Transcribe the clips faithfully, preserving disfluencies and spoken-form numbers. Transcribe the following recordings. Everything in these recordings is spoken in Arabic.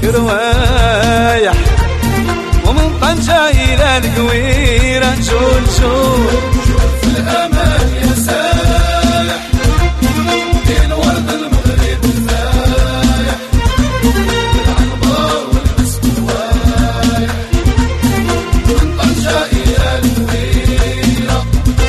روايح، ومن طنجة إلى القويرة جول جول شوف الأمان يا سايح بين ورد المغرب الفايح بالعنبر والمسك الوايح من طنجة إلى القويرة.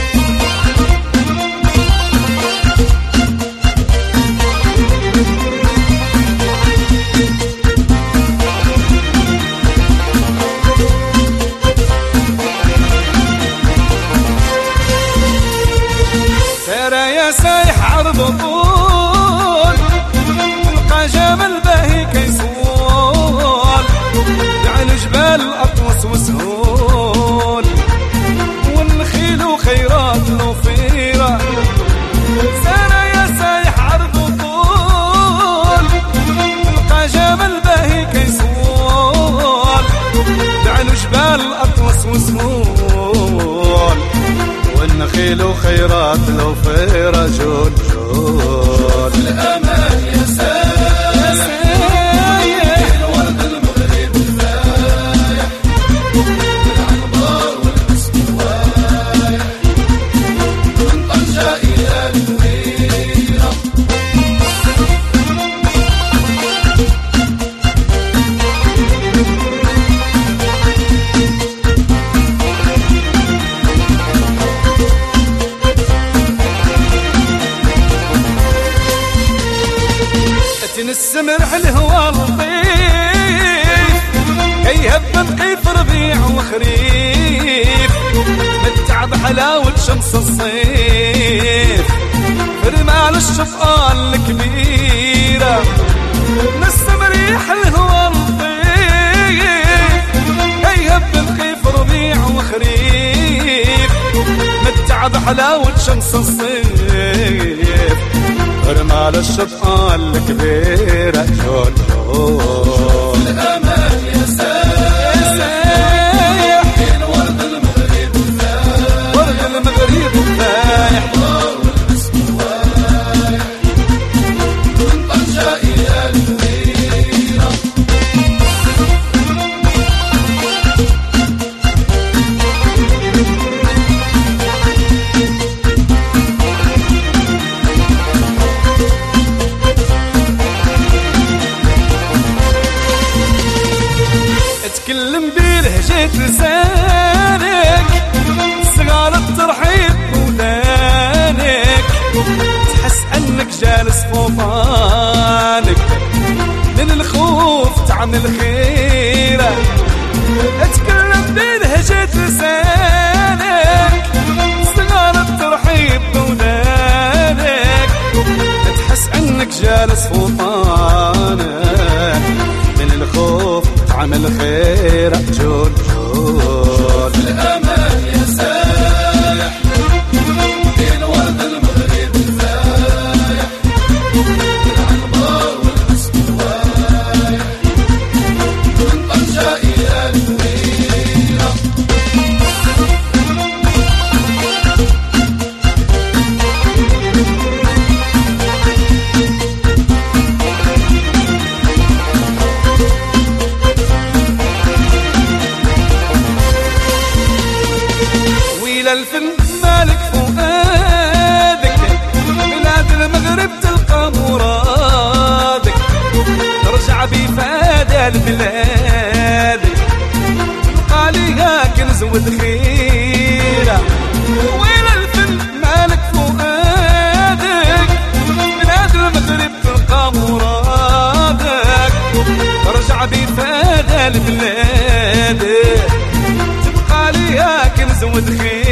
يا سايح عرض طول تلقى جمل باهي كيسول دع الجبال أطوس وسهول والنخيل وخيرات الوفيرة. سارة يا سايح عرض طول تلقى جمل باهي كيسول دع الجبال أطوس وسهول والنخيل وخيرات الوفيرة جول جول. الأمان يا سايح بين ورد المغرب الفايح بالعنبر والمسك الوايح من طنجة إلى القويرة. السمرح الهوى لطيف كيهب نقيف ربيع وخريف متع بحلاوة شمس الصيف فرمال الشفقان الكبيرة. السمريح الهوى لطيف كيهب نقيف ربيع وخريف متع بحلاوة شمس الصيف رمال الشفقان الكبيرة جول جول. الأمان يا سايح بين ورد المغرب الفايح ورد المغرب الفايح والمسك الوايح من طنجة إلى القويرة. اتكلم بلهجة لسانك صغار الترحيب بودانك تحس انك جالس فوطانك من الخوف تعمل خيرة. اتكلم بلهجة لسانك صغار الترحيب بودانك تحس انك جالس فوطانك من الخوف عمل خير جول جول. الأمان يا سايح بين ورد المغرب الفايح بالعنبر والمسك الوايح من طنجة إلى القويرة. الفن مالك فؤادك بلاد المغرب تلقى مرادك ترجع بفادة لبلادك تلقى ليها كنز وذخيرة. ويل الفن مالك فؤادك بلاد المغرب تلقى مرادك ترجع بفادة لبلادك تبقى ليها كنز وذخيرة.